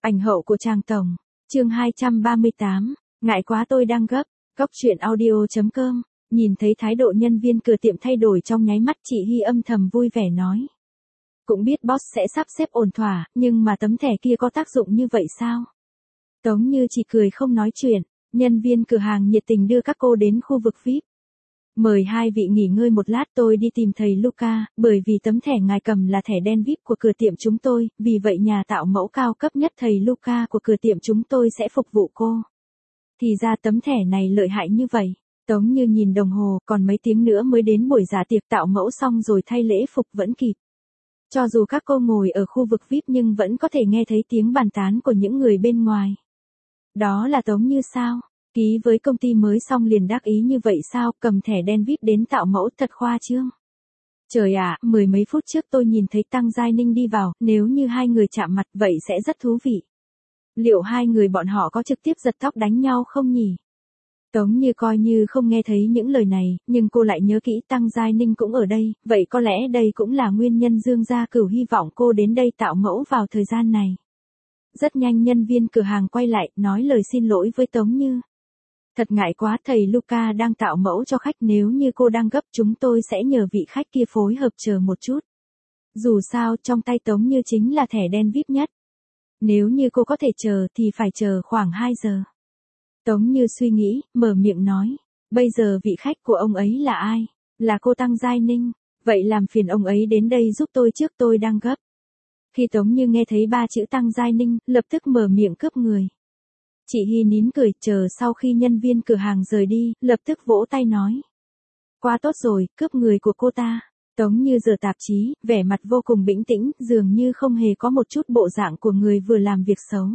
Ảnh hậu của Tràng Tổng. Chương 238. Ngại quá tôi đang gấp. Cốc truyện audio.com. Nhìn thấy thái độ nhân viên cửa tiệm thay đổi trong nháy mắt, chị Hy âm thầm vui vẻ nói. Cũng biết boss sẽ sắp xếp ổn thỏa, nhưng mà tấm thẻ kia có tác dụng như vậy sao? Tống Như chỉ cười không nói chuyện. Nhân viên cửa hàng nhiệt tình đưa các cô đến khu vực VIP. Mời hai vị nghỉ ngơi một lát, tôi đi tìm thầy Luca, bởi vì tấm thẻ ngài cầm là thẻ đen VIP của cửa tiệm chúng tôi, vì vậy nhà tạo mẫu cao cấp nhất thầy Luca của cửa tiệm chúng tôi sẽ phục vụ cô. Thì ra tấm thẻ này lợi hại như vậy. Tống Như nhìn đồng hồ, còn mấy tiếng nữa mới đến buổi dạ tiệc tạo mẫu xong rồi thay lễ phục vẫn kịp. Cho dù các cô ngồi ở khu vực VIP nhưng vẫn có thể nghe thấy tiếng bàn tán của những người bên ngoài. Đó là Tống Như sao? Ký với công ty mới xong liền đắc ý như vậy sao, cầm thẻ đen VIP đến tạo mẫu thật khoa trương. Trời ạ, mười mấy phút trước tôi nhìn thấy Tăng Giai Ninh đi vào, nếu như hai người chạm mặt vậy sẽ rất thú vị. Liệu hai người bọn họ có trực tiếp giật tóc đánh nhau không nhỉ? Tống Như coi như không nghe thấy những lời này, nhưng cô lại nhớ kỹ Tăng Giai Ninh cũng ở đây, vậy có lẽ đây cũng là nguyên nhân Dương Gia Cửu hy vọng cô đến đây tạo mẫu vào thời gian này. Rất nhanh nhân viên cửa hàng quay lại, nói lời xin lỗi với Tống Như. Thật ngại quá, thầy Luca đang tạo mẫu cho khách, nếu như cô đang gấp chúng tôi sẽ nhờ vị khách kia phối hợp chờ một chút. Dù sao trong tay Tống Như chính là thẻ đen VIP nhất. Nếu như cô có thể chờ thì phải chờ khoảng 2 giờ. Tống Như suy nghĩ, mở miệng nói. Bây giờ vị khách của ông ấy là ai? Là cô Tăng Giai Ninh. Vậy làm phiền ông ấy đến đây giúp tôi trước, tôi đang gấp. Khi Tống Như nghe thấy 3 chữ Tăng Giai Ninh, lập tức mở miệng cướp người. Chị Hy nín cười, chờ sau khi nhân viên cửa hàng rời đi, lập tức vỗ tay nói. Quá tốt rồi, cướp người của cô ta. Tống Như giở tạp chí, vẻ mặt vô cùng bình tĩnh, dường như không hề có một chút bộ dạng của người vừa làm việc xấu.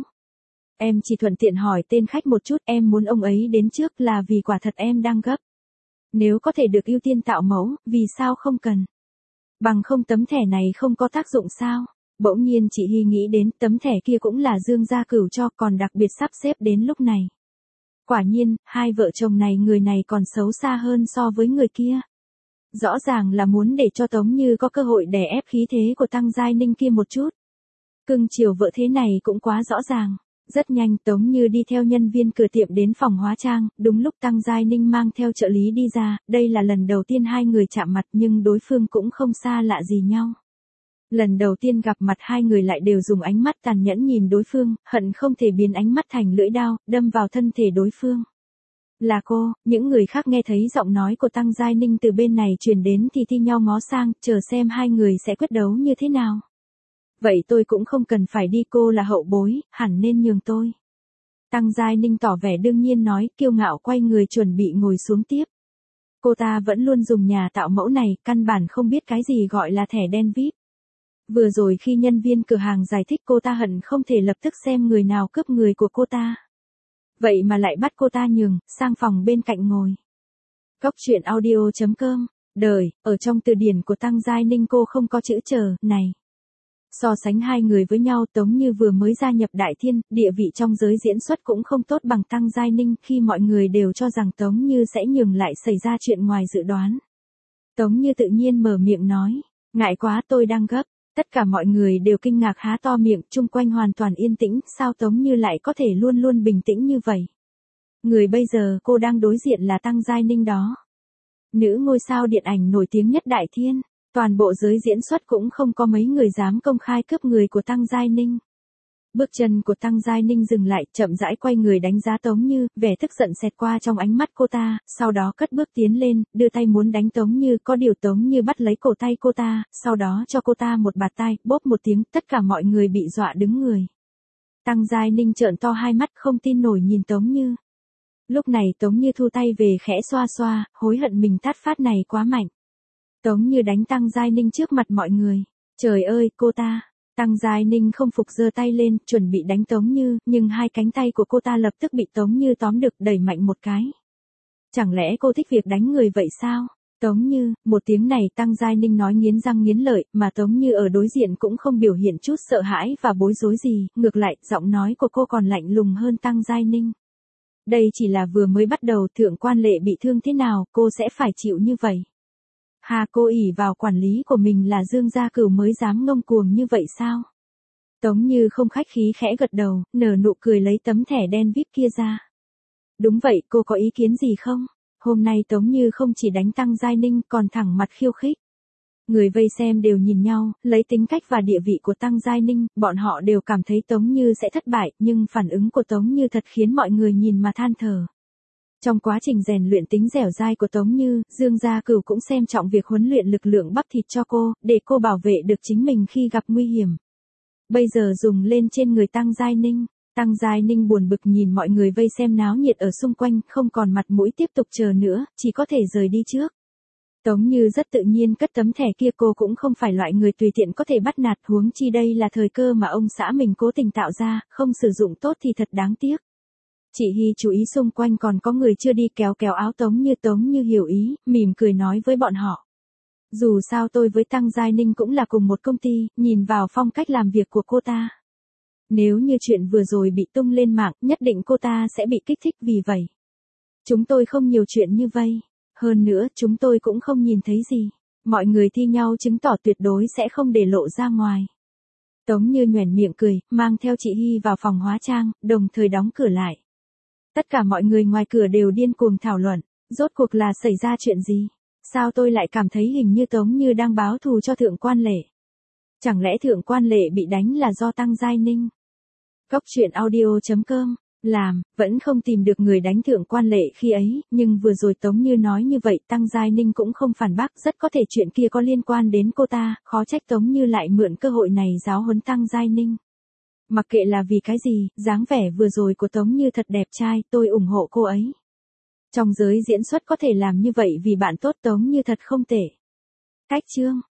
Em chỉ thuận tiện hỏi tên khách một chút, em muốn ông ấy đến trước là vì quả thật em đang gấp. Nếu có thể được ưu tiên tạo mẫu, vì sao không cần? Bằng không tấm thẻ này không có tác dụng sao? Bỗng nhiên chị Hy nghĩ đến tấm thẻ kia cũng là Dương Gia Cửu cho, còn đặc biệt sắp xếp đến lúc này. Quả nhiên, hai vợ chồng này người này còn xấu xa hơn so với người kia. Rõ ràng là muốn để cho Tống Như có cơ hội đè ép khí thế của Tăng Giai Ninh kia một chút. Cưng chiều vợ thế này cũng quá rõ ràng. Rất nhanh Tống Như đi theo nhân viên cửa tiệm đến phòng hóa trang, đúng lúc Tăng Giai Ninh mang theo trợ lý đi ra, đây là lần đầu tiên hai người chạm mặt nhưng đối phương cũng không xa lạ gì nhau. Lần đầu tiên gặp mặt hai người lại đều dùng ánh mắt tàn nhẫn nhìn đối phương, hận không thể biến ánh mắt thành lưỡi đao, đâm vào thân thể đối phương. Là cô, những người khác nghe thấy giọng nói của Tăng Giai Ninh từ bên này truyền đến thì thi nhau ngó sang, chờ xem hai người sẽ quyết đấu như thế nào. Vậy tôi cũng không cần phải đi, cô là hậu bối, hẳn nên nhường tôi. Tăng Giai Ninh tỏ vẻ đương nhiên nói, kiêu ngạo quay người chuẩn bị ngồi xuống tiếp. Cô ta vẫn luôn dùng nhà tạo mẫu này, căn bản không biết cái gì gọi là thẻ đen VIP. Vừa rồi khi nhân viên cửa hàng giải thích cô ta hận không thể lập tức xem người nào cướp người của cô ta. Vậy mà lại bắt cô ta nhường, sang phòng bên cạnh ngồi. Cốc truyện audio.com. Đời, ở trong từ điển của Tăng Giai Ninh cô không có chữ chờ, này. So sánh hai người với nhau, Tống Như vừa mới gia nhập Đại Thiên, địa vị trong giới diễn xuất cũng không tốt bằng Tăng Giai Ninh, khi mọi người đều cho rằng Tống Như sẽ nhường lại xảy ra chuyện ngoài dự đoán. Tống Như tự nhiên mở miệng nói, ngại quá tôi đang gấp. Tất cả mọi người đều kinh ngạc há to miệng, chung quanh hoàn toàn yên tĩnh, sao Tống Như lại có thể luôn luôn bình tĩnh như vậy. Người bây giờ cô đang đối diện là Tăng Giai Ninh đó. Nữ ngôi sao điện ảnh nổi tiếng nhất Đại Thiên, toàn bộ giới diễn xuất cũng không có mấy người dám công khai cướp người của Tăng Giai Ninh. Bước chân của Tăng Giai Ninh dừng lại, chậm rãi quay người đánh giá Tống Như, vẻ tức giận xẹt qua trong ánh mắt cô ta, sau đó cất bước tiến lên, đưa tay muốn đánh Tống Như, có điều Tống Như bắt lấy cổ tay cô ta, sau đó cho cô ta một bạt tai, bốp một tiếng, tất cả mọi người bị dọa đứng người. Tăng Giai Ninh trợn to hai mắt không tin nổi nhìn Tống Như. Lúc này Tống Như thu tay về khẽ xoa xoa, hối hận mình tát phát này quá mạnh. Tống Như đánh Tăng Giai Ninh trước mặt mọi người. Trời ơi, cô ta. Tăng Giai Ninh không phục giơ tay lên, chuẩn bị đánh Tống Như, nhưng hai cánh tay của cô ta lập tức bị Tống Như tóm được, đẩy mạnh một cái. Chẳng lẽ cô thích việc đánh người vậy sao? Tống Như, một tiếng này Tăng Giai Ninh nói nghiến răng nghiến lợi, mà Tống Như ở đối diện cũng không biểu hiện chút sợ hãi và bối rối gì, ngược lại, giọng nói của cô còn lạnh lùng hơn Tăng Giai Ninh. Đây chỉ là vừa mới bắt đầu, thượng quan lệ bị thương thế nào, cô sẽ phải chịu như vậy. Hà, cô ỷ vào quản lý của mình là Dương Gia Cửu mới dám ngông cuồng như vậy sao? Tống Như không khách khí khẽ gật đầu, nở nụ cười lấy tấm thẻ đen VIP kia ra. Đúng vậy, cô có ý kiến gì không? Hôm nay Tống Như không chỉ đánh Tăng Giai Ninh còn thẳng mặt khiêu khích. Người vây xem đều nhìn nhau, lấy tính cách và địa vị của Tăng Giai Ninh, bọn họ đều cảm thấy Tống Như sẽ thất bại, nhưng phản ứng của Tống Như thật khiến mọi người nhìn mà than thở. Trong quá trình rèn luyện tính dẻo dai của Tống Như, Dương Gia Cửu cũng xem trọng việc huấn luyện lực lượng bắp thịt cho cô, để cô bảo vệ được chính mình khi gặp nguy hiểm. Bây giờ dùng lên trên người Tăng Giai Ninh. Tăng Giai Ninh buồn bực nhìn mọi người vây xem náo nhiệt ở xung quanh, không còn mặt mũi tiếp tục chờ nữa, chỉ có thể rời đi trước. Tống Như rất tự nhiên cất tấm thẻ kia, cô cũng không phải loại người tùy tiện có thể bắt nạt, huống chi đây là thời cơ mà ông xã mình cố tình tạo ra, không sử dụng tốt thì thật đáng tiếc. Chị Hy chú ý xung quanh còn có người chưa đi, kéo kéo áo Tống Như hiểu ý, mỉm cười nói với bọn họ. Dù sao tôi với Tăng Giai Ninh cũng là cùng một công ty, nhìn vào phong cách làm việc của cô ta. Nếu như chuyện vừa rồi bị tung lên mạng, nhất định cô ta sẽ bị kích thích, vì vậy. Chúng tôi không nhiều chuyện như vây. Hơn nữa, chúng tôi cũng không nhìn thấy gì. Mọi người thi nhau chứng tỏ tuyệt đối sẽ không để lộ ra ngoài. Tống Như nhoẻn miệng cười, mang theo chị Hy vào phòng hóa trang, đồng thời đóng cửa lại. Tất cả mọi người ngoài cửa đều điên cuồng thảo luận, rốt cuộc là xảy ra chuyện gì? Sao tôi lại cảm thấy hình như Tống Như đang báo thù cho Thượng Quan Lệ? Chẳng lẽ Thượng Quan Lệ bị đánh là do Tăng Giai Ninh? Góc truyện audio.com, vẫn không tìm được người đánh Thượng Quan Lệ khi ấy, nhưng vừa rồi Tống Như nói như vậy, Tăng Giai Ninh cũng không phản bác, rất có thể chuyện kia có liên quan đến cô ta, khó trách Tống Như lại mượn cơ hội này giáo huấn Tăng Giai Ninh. Mặc kệ là vì cái gì, dáng vẻ vừa rồi của Tống Như thật đẹp trai, tôi ủng hộ cô ấy. Trong giới diễn xuất có thể làm như vậy vì bạn tốt Tống Như thật không tệ. Cách chương